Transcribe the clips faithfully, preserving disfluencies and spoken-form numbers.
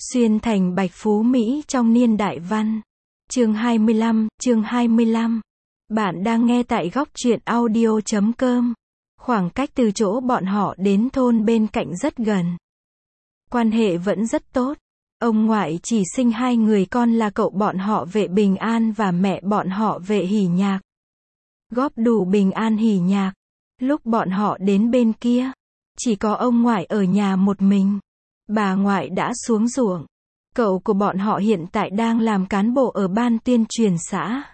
Xuyên thành Bạch Phú Mỹ trong niên đại văn. Chương hai mươi lăm, chương hai mươi lăm. Bạn đang nghe tại góc truyện audio chấm com. Khoảng cách từ chỗ bọn họ đến thôn bên cạnh rất gần. Quan hệ vẫn rất tốt. Ông ngoại chỉ sinh hai người con là cậu bọn họ Vệ Bình An và mẹ bọn họ Vệ Hỉ Nhạc. Góp đủ Bình An Hỉ Nhạc. Lúc bọn họ đến bên kia, chỉ có ông ngoại ở nhà một mình. Bà ngoại đã xuống ruộng. Cậu của bọn họ hiện tại đang làm cán bộ ở ban tuyên truyền xã.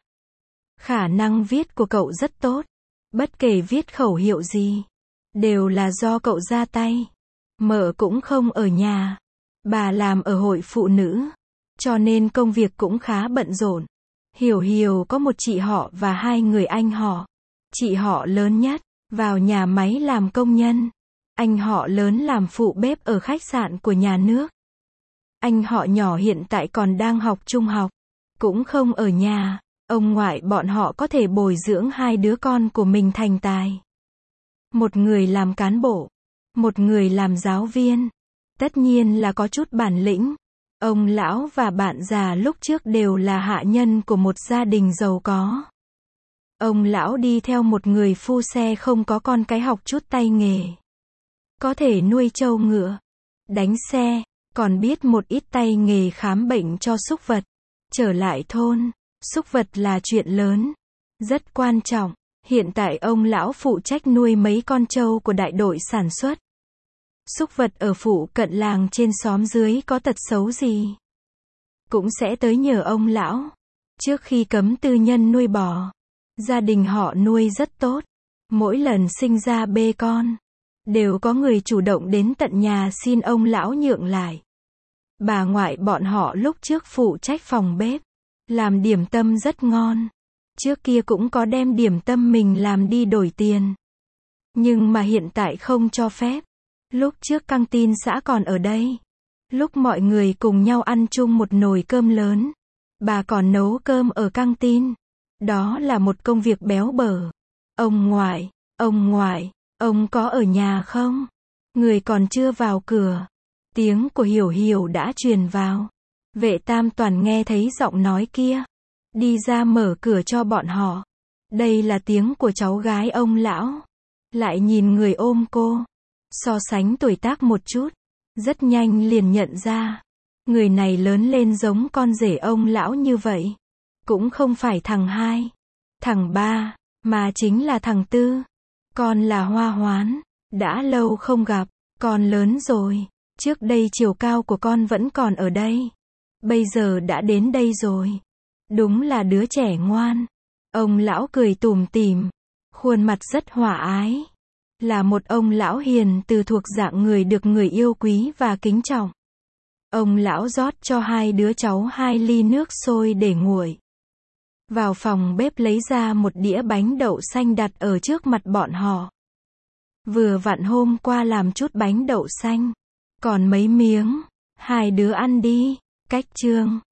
Khả năng viết của cậu rất tốt. Bất kể viết khẩu hiệu gì, đều là do cậu ra tay. Mợ cũng không ở nhà. Bà làm ở hội phụ nữ, cho nên công việc cũng khá bận rộn. Hiểu Hiểu có một chị họ và hai người anh họ. Chị họ lớn nhất, vào nhà máy làm công nhân. Anh họ lớn làm phụ bếp ở khách sạn của nhà nước. Anh họ nhỏ hiện tại còn đang học trung học, cũng không ở nhà. Ông ngoại bọn họ có thể bồi dưỡng hai đứa con của mình thành tài. Một người làm cán bộ, một người làm giáo viên. Tất nhiên là có chút bản lĩnh. Ông lão và bạn già lúc trước đều là hạ nhân của một gia đình giàu có. Ông lão đi theo một người phu xe không có con cái học chút tay nghề. Có thể nuôi trâu ngựa, đánh xe, còn biết một ít tay nghề khám bệnh cho súc vật. Trở lại thôn, súc vật là chuyện lớn, rất quan trọng. Hiện tại ông lão phụ trách nuôi mấy con trâu của đại đội sản xuất. Súc vật ở phụ cận làng trên xóm dưới có tật xấu gì, cũng sẽ tới nhờ ông lão. Trước khi cấm tư nhân nuôi bò, gia đình họ nuôi rất tốt. Mỗi lần sinh ra bê con, đều có người chủ động đến tận nhà xin ông lão nhượng lại. Bà ngoại bọn họ lúc trước phụ trách phòng bếp, làm điểm tâm rất ngon. Trước kia cũng có đem điểm tâm mình làm đi đổi tiền. Nhưng mà hiện tại không cho phép. Lúc trước căng tin xã còn ở đây. Lúc mọi người cùng nhau ăn chung một nồi cơm lớn, bà còn nấu cơm ở căng tin. Đó là một công việc béo bở. Ông ngoại, ông ngoại, ông có ở nhà không? Người còn chưa vào cửa. Tiếng của Hiểu Hiểu đã truyền vào. Vệ Tam Toàn nghe thấy giọng nói kia, đi ra mở cửa cho bọn họ. Đây là tiếng của cháu gái ông lão. Lại nhìn người ôm cô, so sánh tuổi tác một chút, rất nhanh liền nhận ra. Người này lớn lên giống con rể ông lão như vậy. Cũng không phải thằng hai, thằng ba, mà chính là thằng tư. Con là Hoa Hoán. Đã lâu không gặp, con lớn rồi. Trước đây chiều cao của con vẫn còn ở đây. Bây giờ đã đến đây rồi. Đúng là đứa trẻ ngoan. Ông lão cười tủm tỉm, khuôn mặt rất hòa ái. Là một ông lão hiền từ thuộc dạng người được người yêu quý và kính trọng. Ông lão rót cho hai đứa cháu hai ly nước sôi để nguội. Vào phòng bếp lấy ra một đĩa bánh đậu xanh đặt ở trước mặt bọn họ. Vừa vặn hôm qua làm chút bánh đậu xanh, còn mấy miếng, hai đứa ăn đi. Cách chương